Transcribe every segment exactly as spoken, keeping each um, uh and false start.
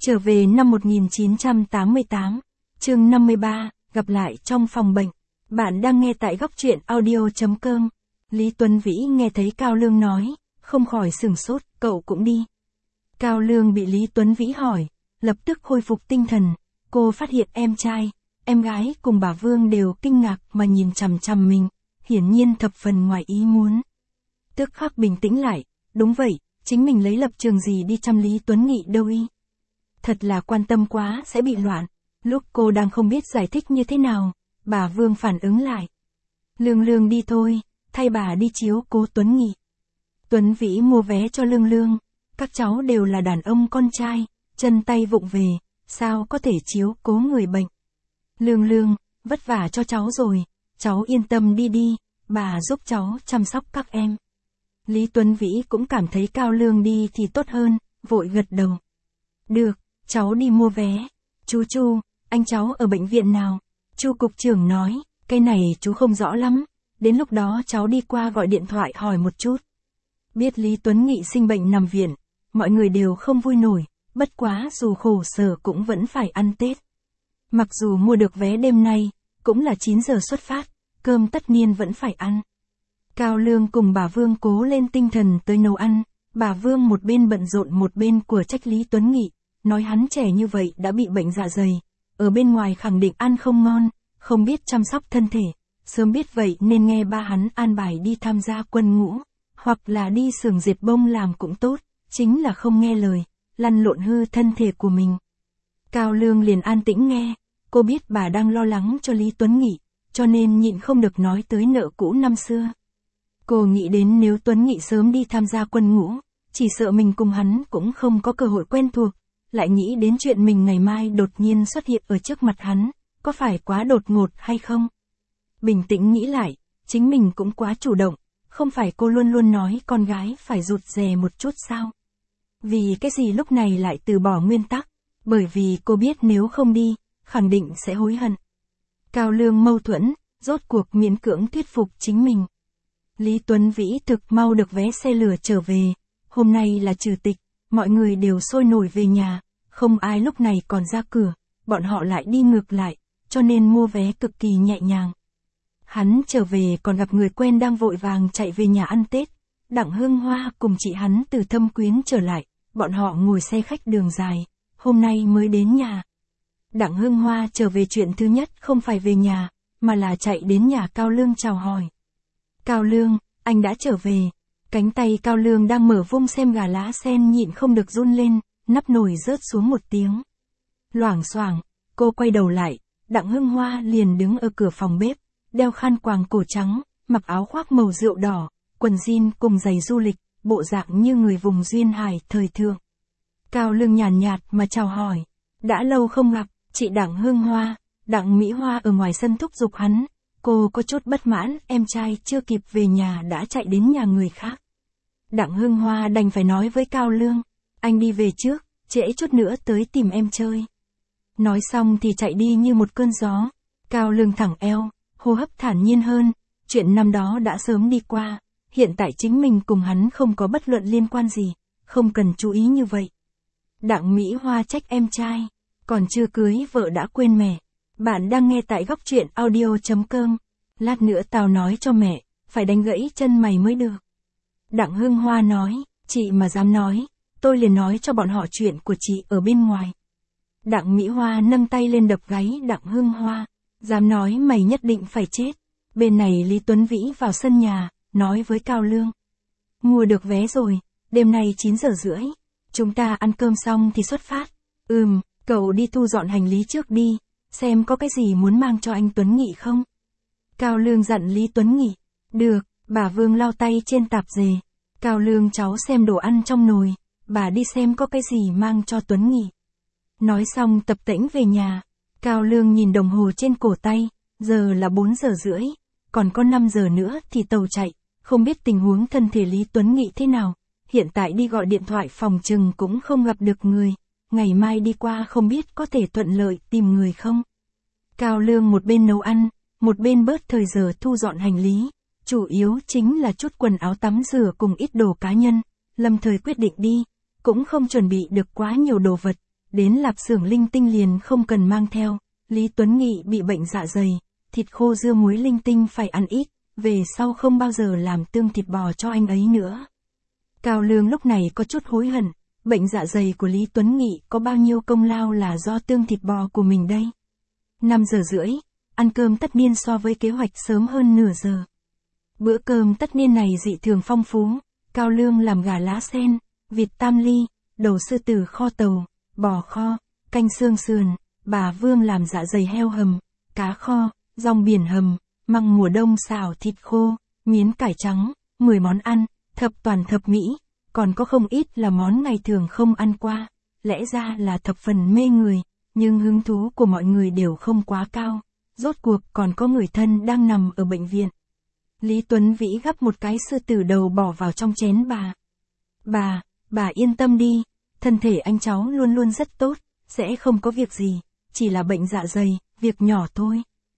Trở về năm một nghìn chín trăm tám mươi tám, chương năm mươi ba, gặp lại trong phòng bệnh. Bạn đang nghe tại góc truyện audio chấm com. Lý Tuấn Vĩ nghe thấy Cao Lương nói, không khỏi sửng sốt, cậu cũng đi. Cao Lương bị Lý Tuấn Vĩ hỏi, lập tức khôi phục tinh thần, cô phát hiện em trai, em gái cùng bà Vương đều kinh ngạc mà nhìn chằm chằm mình, hiển nhiên thập phần ngoài ý muốn. Tức khắc bình tĩnh lại, đúng vậy, chính mình lấy lập trường gì đi chăm Lý Tuấn Nghị đâu y. Thật là quan tâm quá sẽ bị loạn. Lúc cô đang không biết giải thích như thế nào, bà Vương phản ứng lại. Lương Lương đi thôi, thay bà đi chiếu cố Tuấn Nghị. Tuấn Vĩ mua vé cho Lương Lương, các cháu đều là đàn ông con trai, chân tay vụng về, sao có thể chiếu cố người bệnh. Lương Lương, vất vả cho cháu rồi, cháu yên tâm đi đi, bà giúp cháu chăm sóc các em. Lý Tuấn Vĩ cũng cảm thấy Cao Lương đi thì tốt hơn, vội gật đầu. Được, cháu đi mua vé. Chú Chu, anh cháu ở bệnh viện nào? Chu cục trưởng nói, cái này chú không rõ lắm, đến lúc đó cháu đi qua gọi điện thoại hỏi một chút. Biết Lý Tuấn Nghị sinh bệnh nằm viện, mọi người đều không vui nổi, bất quá dù khổ sở cũng vẫn phải ăn Tết. Mặc dù mua được vé đêm nay, cũng là chín giờ xuất phát, cơm tất niên vẫn phải ăn. Cao Lương cùng bà Vương cố lên tinh thần tới nấu ăn, bà Vương một bên bận rộn một bên của trách Lý Tuấn Nghị, nói hắn trẻ như vậy đã bị bệnh dạ dày, ở bên ngoài khẳng định ăn không ngon, không biết chăm sóc thân thể, sớm biết vậy nên nghe ba hắn an bài đi tham gia quân ngũ, hoặc là đi xưởng dệt bông làm cũng tốt, chính là không nghe lời, lăn lộn hư thân thể của mình. Cao Lương liền an tĩnh nghe, cô biết bà đang lo lắng cho Lý Tuấn Nghị, cho nên nhịn không được nói tới nợ cũ năm xưa. Cô nghĩ đến nếu Tuấn Nghị sớm đi tham gia quân ngũ, chỉ sợ mình cùng hắn cũng không có cơ hội quen thuộc, lại nghĩ đến chuyện mình ngày mai đột nhiên xuất hiện ở trước mặt hắn, có phải quá đột ngột hay không? Bình tĩnh nghĩ lại, chính mình cũng quá chủ động, không phải cô luôn luôn nói con gái phải rụt rè một chút sao? Vì cái gì lúc này lại từ bỏ nguyên tắc? Bởi vì cô biết nếu không đi, khẳng định sẽ hối hận. Cao Lương mâu thuẫn, rốt cuộc miễn cưỡng thuyết phục chính mình. Lý Tuấn Vĩ thực mau được vé xe lửa trở về, hôm nay là trừ tịch, mọi người đều sôi nổi về nhà, không ai lúc này còn ra cửa, bọn họ lại đi ngược lại, cho nên mua vé cực kỳ nhẹ nhàng. Hắn trở về còn gặp người quen đang vội vàng chạy về nhà ăn Tết, Đặng Hương Hoa cùng chị hắn từ Thâm Quyến trở lại, bọn họ ngồi xe khách đường dài, hôm nay mới đến nhà. Đặng Hương Hoa trở về chuyện thứ nhất không phải về nhà, mà là chạy đến nhà Cao Lương chào hỏi. Cao Lương, anh đã trở về. Cánh tay Cao Lương đang mở vung xem gà lá sen nhịn không được run lên, nắp nồi rớt xuống một tiếng. Loảng xoảng, cô quay đầu lại, Đặng Hương Hoa liền đứng ở cửa phòng bếp, đeo khăn quàng cổ trắng, mặc áo khoác màu rượu đỏ, quần jean cùng giày du lịch, bộ dạng như người vùng duyên hải thời thượng. Cao Lương nhàn nhạt mà chào hỏi, đã lâu không gặp, chị Đặng Hương Hoa. Đặng Mỹ Hoa ở ngoài sân thúc giục hắn. Cô có chút bất mãn, em trai chưa kịp về nhà đã chạy đến nhà người khác. Đặng Hương Hoa đành phải nói với Cao Lương, anh đi về trước, trễ chút nữa tới tìm em chơi. Nói xong thì chạy đi như một cơn gió. Cao Lương thẳng eo, hô hấp thản nhiên hơn, chuyện năm đó đã sớm đi qua, hiện tại chính mình cùng hắn không có bất luận liên quan gì, không cần chú ý như vậy. Đặng Mỹ Hoa trách em trai, còn chưa cưới vợ đã quên mẹ. Bạn đang nghe tại góc truyện audio chấm com. Lát nữa tao nói cho mẹ, phải đánh gãy chân mày mới được. Đặng Hương Hoa nói, chị mà dám nói, tôi liền nói cho bọn họ chuyện của chị ở bên ngoài. Đặng Mỹ Hoa nâng tay lên đập gáy Đặng Hương Hoa, dám nói mày nhất định phải chết. Bên này Lý Tuấn Vĩ vào sân nhà, nói với Cao Lương. Mua được vé rồi, đêm nay chín giờ rưỡi, chúng ta ăn cơm xong thì xuất phát. Ừm, cậu đi thu dọn hành lý trước đi. Xem có cái gì muốn mang cho anh Tuấn Nghị không? Cao Lương dặn Lý Tuấn Nghị. Được, bà Vương lau tay trên tạp dề. Cao Lương cháu xem đồ ăn trong nồi, bà đi xem có cái gì mang cho Tuấn Nghị. Nói xong tập tễnh về nhà. Cao Lương nhìn đồng hồ trên cổ tay, giờ là bốn giờ rưỡi, còn có năm giờ nữa thì tàu chạy, không biết tình huống thân thể Lý Tuấn Nghị thế nào. Hiện tại đi gọi điện thoại phòng trừng cũng không gặp được người. Ngày mai đi qua không biết có thể thuận lợi tìm người không. Cao Lương một bên nấu ăn, một bên bớt thời giờ thu dọn hành lý, chủ yếu chính là chút quần áo tắm rửa cùng ít đồ cá nhân, lâm thời quyết định đi, cũng không chuẩn bị được quá nhiều đồ vật, đến lạp xưởng linh tinh liền không cần mang theo. Lý Tuấn Nghị bị bệnh dạ dày, thịt khô dưa muối linh tinh phải ăn ít, về sau không bao giờ làm tương thịt bò cho anh ấy nữa. Cao Lương lúc này có chút hối hận, bệnh dạ dày của Lý Tuấn Nghị có bao nhiêu công lao là do tương thịt bò của mình đây. năm giờ rưỡi, ăn cơm tất niên so với kế hoạch sớm hơn nửa giờ. Bữa cơm tất niên này dị thường phong phú, Cao Lương làm gà lá sen, vịt tam ly, đầu sư tử kho tàu, bò kho, canh xương sườn, bà Vương làm dạ dày heo hầm, cá kho, rong biển hầm, măng mùa đông xào thịt khô, miến cải trắng, mười món ăn, thập toàn thập mỹ, còn có không ít là món ngày thường không ăn qua, lẽ ra là thập phần mê người, nhưng hứng thú của mọi người đều không quá cao, rốt cuộc còn có người thân đang nằm ở bệnh viện. Lý Tuấn Vĩ gắp một cái sư tử đầu bỏ vào trong chén bà. Bà, bà yên tâm đi, thân thể anh cháu luôn luôn rất tốt, sẽ không có việc gì, chỉ là bệnh dạ dày, việc nhỏ thôi.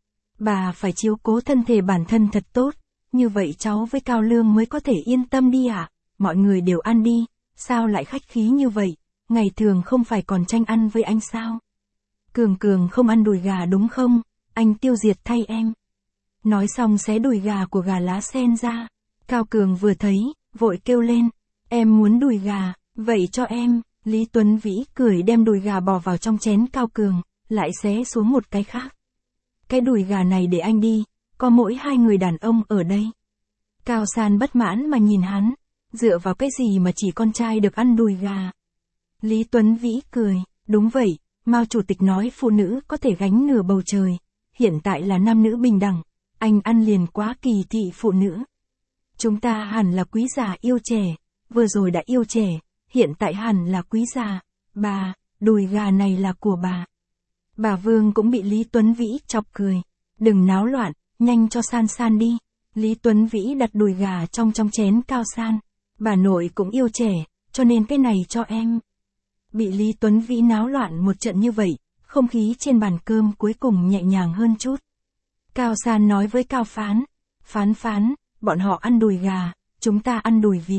Bà phải chiếu cố thân thể bản thân thật tốt, như vậy cháu với Cao Lương mới có thể yên tâm đi ạ. À? Mọi người đều ăn đi, sao lại khách khí như vậy, ngày thường không phải còn tranh ăn với anh sao? Cường Cường không ăn đùi gà đúng không, anh tiêu diệt thay em. Nói xong xé đùi gà của gà lá sen ra, Cao Cường vừa thấy, vội kêu lên, em muốn đùi gà, vậy cho em. Lý Tuấn Vĩ cười đem đùi gà bỏ vào trong chén Cao Cường, lại xé xuống một cái khác. Cái đùi gà này để anh đi, có mỗi hai người đàn ông ở đây. Cao San bất mãn mà nhìn hắn, dựa vào cái gì mà chỉ con trai được ăn đùi gà. Lý Tuấn Vĩ cười, đúng vậy, Mao Chủ tịch nói phụ nữ có thể gánh nửa bầu trời, hiện tại là nam nữ bình đẳng, anh ăn liền quá kỳ thị phụ nữ. Chúng ta hẳn là quý già yêu trẻ, vừa rồi đã yêu trẻ, hiện tại hẳn là quý già. Bà, đùi gà này là của bà. Bà Vương cũng bị Lý Tuấn Vĩ chọc cười, đừng náo loạn, nhanh cho San San đi. Lý Tuấn Vĩ đặt đùi gà trong trong chén Cao San, bà nội cũng yêu trẻ, cho nên cái này cho em. Bị Lý Tuấn Vĩ náo loạn một trận như vậy, không khí trên bàn cơm cuối cùng nhẹ nhàng hơn chút. Cao San nói với Cao Phán, Phán Phán, bọn họ ăn đùi gà, chúng ta ăn đùi vịt.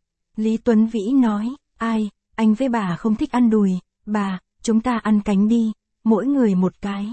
Lý Tuấn Vĩ nói, ai, anh với bà không thích ăn đùi, bà, chúng ta ăn cánh đi, mỗi người một cái.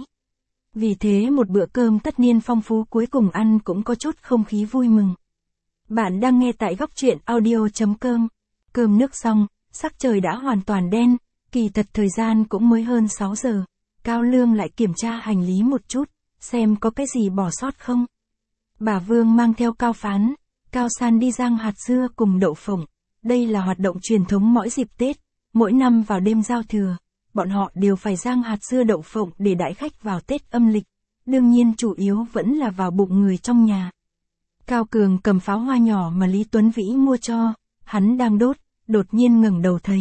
Vì thế một bữa cơm tất niên phong phú cuối cùng ăn cũng có chút không khí vui mừng. Bạn đang nghe tại góc truyện audio.com. Cơm nước xong, sắc trời đã hoàn toàn đen, kỳ thật thời gian cũng mới hơn sáu giờ. Cao Lương lại kiểm tra hành lý một chút, xem có cái gì bỏ sót không. Bà Vương mang theo Cao Phán, Cao San đi rang hạt dưa cùng đậu phộng. Đây là hoạt động truyền thống mỗi dịp Tết, mỗi năm vào đêm giao thừa, bọn họ đều phải rang hạt dưa đậu phộng để đãi khách vào Tết âm lịch. Đương nhiên chủ yếu vẫn là vào bụng người trong nhà. Cao Cường cầm pháo hoa nhỏ mà Lý Tuấn Vĩ mua cho, hắn đang đốt, đột nhiên ngẩng đầu thấy.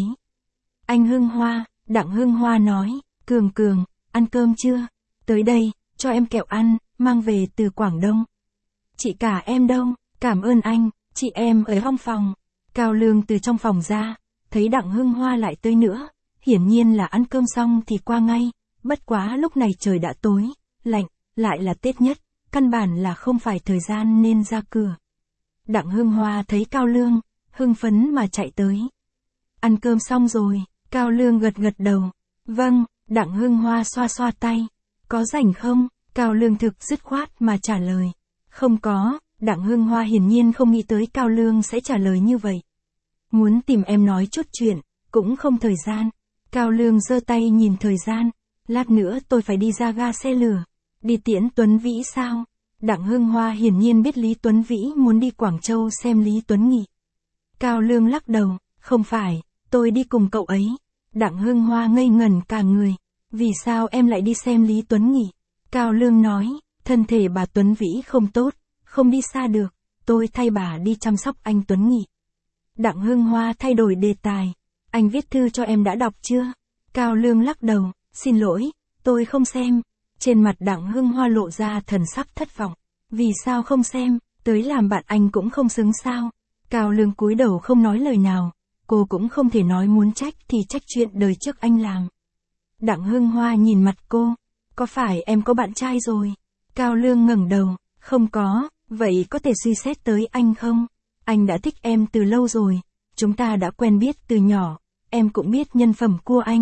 Anh Hưng Hoa, Đặng Hưng Hoa nói, Cường Cường, ăn cơm chưa? Tới đây, cho em kẹo ăn, mang về từ Quảng Đông. Chị cả em đâu? Cảm ơn anh, chị em ở trong phòng. Cao Lương từ trong phòng ra, thấy Đặng Hưng Hoa lại tới nữa, hiển nhiên là ăn cơm xong thì qua ngay, bất quá lúc này trời đã tối, lạnh, lại là Tết nhất, căn bản là không phải thời gian nên ra cửa. Đặng Hưng Hoa thấy Cao Lương, hưng phấn mà chạy tới. Ăn cơm xong rồi, Cao Lương gật gật đầu. Vâng, Đặng Hưng Hoa xoa xoa tay. Có rảnh không? Cao Lương thực dứt khoát mà trả lời. Không có, Đặng Hưng Hoa hiển nhiên không nghĩ tới Cao Lương sẽ trả lời như vậy. Muốn tìm em nói chút chuyện, cũng không thời gian. Cao Lương giơ tay nhìn thời gian. Lát nữa tôi phải đi ra ga xe lửa. Đi tiễn Tuấn Vĩ sao? Đặng Hưng Hoa hiển nhiên biết Lý Tuấn Vĩ muốn đi Quảng Châu xem Lý Tuấn Nghị. Cao Lương lắc đầu, không phải, tôi đi cùng cậu ấy. Đặng Hưng Hoa ngây ngẩn cả người. Vì sao em lại đi xem Lý Tuấn Nghị? Cao Lương nói, thân thể bà Tuấn Vĩ không tốt, không đi xa được, tôi thay bà đi chăm sóc anh Tuấn Nghị. Đặng Hưng Hoa thay đổi đề tài, anh viết thư cho em đã đọc chưa? Cao Lương lắc đầu, xin lỗi, tôi không xem. Trên mặt Đặng Hưng Hoa lộ ra thần sắc thất vọng. Vì sao không xem, tới làm bạn anh cũng không xứng sao? Cao Lương cúi đầu không nói lời nào, cô cũng không thể nói muốn trách thì trách chuyện đời trước anh làm. Đặng Hưng Hoa nhìn mặt cô, có phải em có bạn trai rồi? Cao Lương ngẩng đầu, không có, vậy có thể suy xét tới anh không? Anh đã thích em từ lâu rồi, chúng ta đã quen biết từ nhỏ, em cũng biết nhân phẩm của anh,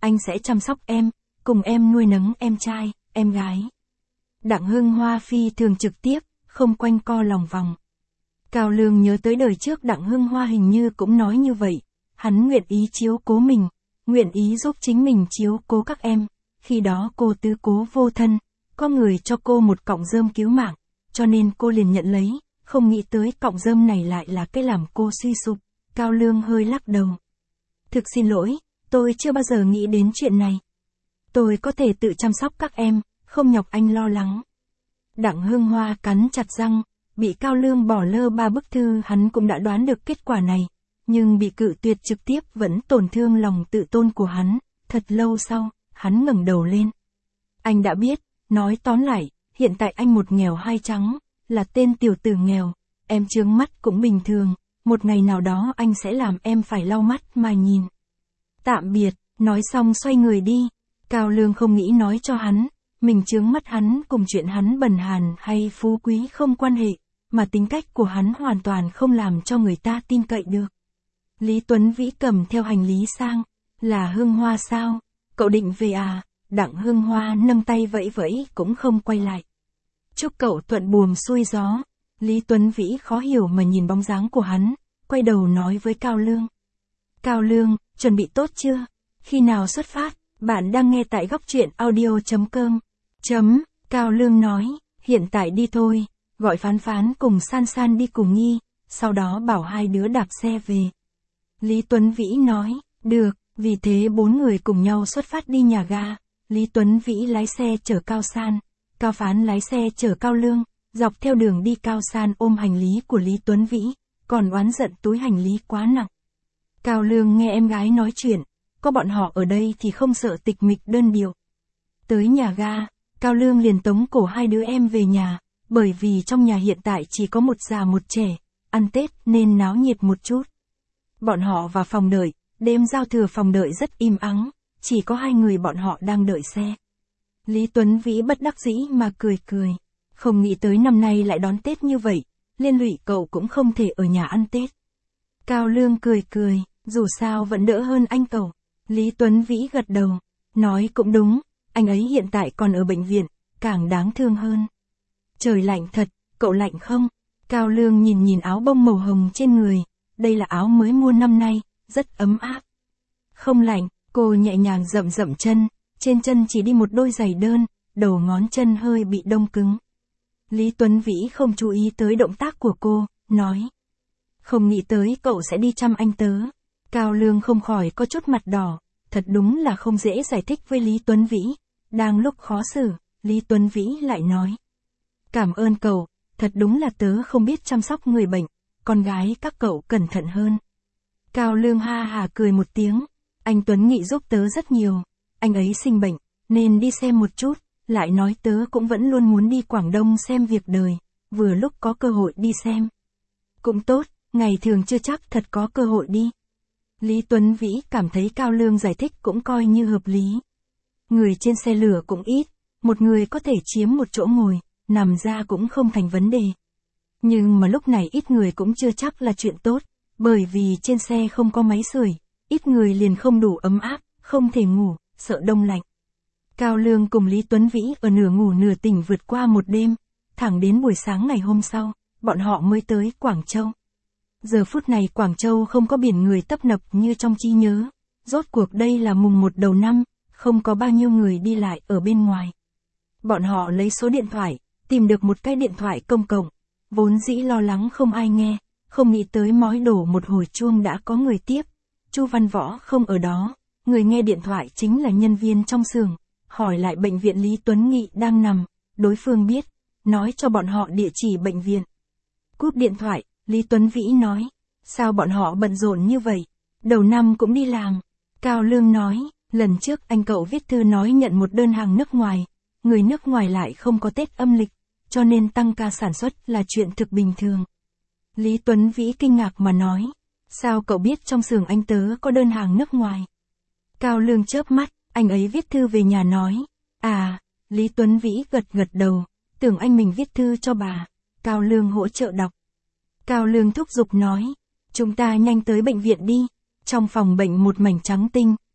anh sẽ chăm sóc em, cùng em nuôi nấng em trai, em gái. Đặng Hưng Hoa phi thường trực tiếp, không quanh co lòng vòng. Cao Lương nhớ tới đời trước Đặng Hưng Hoa hình như cũng nói như vậy, hắn nguyện ý chiếu cố mình, nguyện ý giúp chính mình chiếu cố các em, khi đó cô tứ cố vô thân, có người cho cô một cọng rơm cứu mạng, cho nên cô liền nhận lấy, không nghĩ tới cọng rơm này lại là cái làm cô suy sụp. Cao Lương hơi lắc đầu. Thực xin lỗi, tôi chưa bao giờ nghĩ đến chuyện này. Tôi có thể tự chăm sóc các em, không nhọc anh lo lắng. Đặng Hưng Hoa cắn chặt răng, bị Cao Lương bỏ lơ ba bức thư hắn cũng đã đoán được kết quả này, nhưng bị cự tuyệt trực tiếp vẫn tổn thương lòng tự tôn của hắn. Thật lâu sau, hắn ngẩng đầu lên. Anh đã biết, nói tóm lại, hiện tại anh một nghèo hai trắng, là tên tiểu tử nghèo, em chướng mắt cũng bình thường, một ngày nào đó anh sẽ làm em phải lau mắt mà nhìn. Tạm biệt, nói xong xoay người đi. Cao Lương không nghĩ nói cho hắn, mình chướng mắt hắn cùng chuyện hắn bần hàn hay phú quý không quan hệ, mà tính cách của hắn hoàn toàn không làm cho người ta tin cậy được. Lý Tuấn Vĩ cầm theo hành lý sang, là Hưng Hoa sao, cậu định về à? Đặng Hưng Hoa nâng tay vẫy vẫy cũng không quay lại. Chúc cậu thuận buồm xuôi gió. Lý Tuấn Vĩ khó hiểu mà nhìn bóng dáng của hắn, quay đầu nói với Cao Lương. Cao Lương, chuẩn bị tốt chưa? Khi nào xuất phát? Bạn đang nghe tại góc truyện audio chấm com. Chấm, Cao Lương nói, hiện tại đi thôi, gọi Phán Phán cùng San San đi cùng Nhi, sau đó bảo hai đứa đạp xe về. Lý Tuấn Vĩ nói, được, vì thế bốn người cùng nhau xuất phát đi nhà ga. Lý Tuấn Vĩ lái xe chở Cao San, Cao Phán lái xe chở Cao Lương, dọc theo đường đi Cao San ôm hành lý của Lý Tuấn Vĩ, còn oán giận túi hành lý quá nặng. Cao Lương nghe em gái nói chuyện, có bọn họ ở đây thì không sợ tịch mịch đơn điệu. Tới nhà ga, Cao Lương liền tống cổ hai đứa em về nhà, bởi vì trong nhà hiện tại chỉ có một già một trẻ, ăn Tết nên náo nhiệt một chút. Bọn họ vào phòng đợi, đêm giao thừa phòng đợi rất im ắng, chỉ có hai người bọn họ đang đợi xe. Lý Tuấn Vĩ bất đắc dĩ mà cười cười, không nghĩ tới năm nay lại đón Tết như vậy, liên lụy cậu cũng không thể ở nhà ăn Tết. Cao Lương cười cười, dù sao vẫn đỡ hơn anh cậu. Lý Tuấn Vĩ gật đầu, nói cũng đúng, anh ấy hiện tại còn ở bệnh viện, càng đáng thương hơn. Trời lạnh thật, cậu lạnh không? Cao Lương nhìn nhìn áo bông màu hồng trên người, đây là áo mới mua năm nay, rất ấm áp. Không lạnh, cô nhẹ nhàng dậm dậm chân, trên chân chỉ đi một đôi giày đơn, đầu ngón chân hơi bị đông cứng. Lý Tuấn Vĩ không chú ý tới động tác của cô, nói. Không nghĩ tới cậu sẽ đi chăm anh tớ. Cao Lương không khỏi có chút mặt đỏ, thật đúng là không dễ giải thích với Lý Tuấn Vĩ. Đang lúc khó xử, Lý Tuấn Vĩ lại nói. Cảm ơn cậu, thật đúng là tớ không biết chăm sóc người bệnh, con gái các cậu cẩn thận hơn. Cao Lương ha hà cười một tiếng, anh Tuấn Nghị giúp tớ rất nhiều, anh ấy sinh bệnh, nên đi xem một chút, lại nói tớ cũng vẫn luôn muốn đi Quảng Đông xem việc đời, vừa lúc có cơ hội đi xem. Cũng tốt, ngày thường chưa chắc thật có cơ hội đi. Lý Tuấn Vĩ cảm thấy Cao Lương giải thích cũng coi như hợp lý. Người trên xe lửa cũng ít, một người có thể chiếm một chỗ ngồi, nằm ra cũng không thành vấn đề. Nhưng mà lúc này ít người cũng chưa chắc là chuyện tốt, bởi vì trên xe không có máy sưởi, ít người liền không đủ ấm áp, không thể ngủ, sợ đông lạnh. Cao Lương cùng Lý Tuấn Vĩ ở nửa ngủ nửa tỉnh vượt qua một đêm, thẳng đến buổi sáng ngày hôm sau, bọn họ mới tới Quảng Châu. Giờ phút này Quảng Châu không có biển người tấp nập như trong trí nhớ, rốt cuộc đây là mùng một đầu năm, không có bao nhiêu người đi lại ở bên ngoài. Bọn họ lấy số điện thoại, tìm được một cái điện thoại công cộng, vốn dĩ lo lắng không ai nghe, không nghĩ tới mói đổ một hồi chuông đã có người tiếp. Chu Văn Võ không ở đó, người nghe điện thoại chính là nhân viên trong xưởng, hỏi lại bệnh viện Lý Tuấn Nghị đang nằm, đối phương biết, nói cho bọn họ địa chỉ bệnh viện. Cúp điện thoại, Lý Tuấn Vĩ nói, sao bọn họ bận rộn như vậy, đầu năm cũng đi làm. Cao Lương nói, lần trước anh cậu viết thư nói nhận một đơn hàng nước ngoài, người nước ngoài lại không có Tết âm lịch, cho nên tăng ca sản xuất là chuyện thực bình thường. Lý Tuấn Vĩ kinh ngạc mà nói, sao cậu biết trong xưởng anh tớ có đơn hàng nước ngoài? Cao Lương chớp mắt, anh ấy viết thư về nhà nói, à, Lý Tuấn Vĩ gật gật đầu, tưởng anh mình viết thư cho bà. Cao Lương hỗ trợ đọc. Cao Lương thúc giục nói, chúng ta nhanh tới bệnh viện đi. Trong phòng bệnh một mảnh trắng tinh,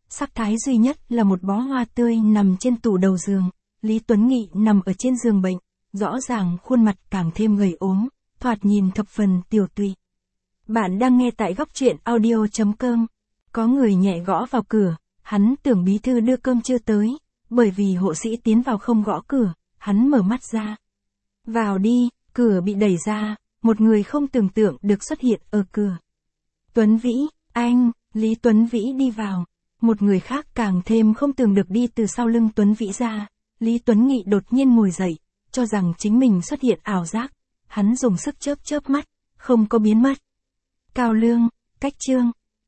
Sắc thái duy nhất là một bó hoa tươi nằm trên tủ đầu giường. Lý Tuấn Nghị nằm ở trên giường bệnh, rõ ràng khuôn mặt càng thêm gầy ốm, thoạt nhìn thập phần tiều tụy. Bạn đang nghe tại góc truyện audio chấm com. Có người nhẹ gõ vào cửa, hắn tưởng bí thư đưa cơm chưa tới, bởi vì hộ sĩ tiến vào không gõ cửa, hắn mở mắt ra. Vào đi, cửa bị đẩy ra, một người không tưởng tượng được xuất hiện ở cửa. Tuấn Vĩ, anh, Lý Tuấn Vĩ đi vào. Một người khác càng thêm không tưởng được đi từ sau lưng Tuấn Vĩ ra. Lý Tuấn Nghị đột nhiên ngồi dậy, cho rằng chính mình xuất hiện ảo giác. Hắn dùng sức chớp chớp mắt, không có biến mất. Cao Lương, Cách Trương,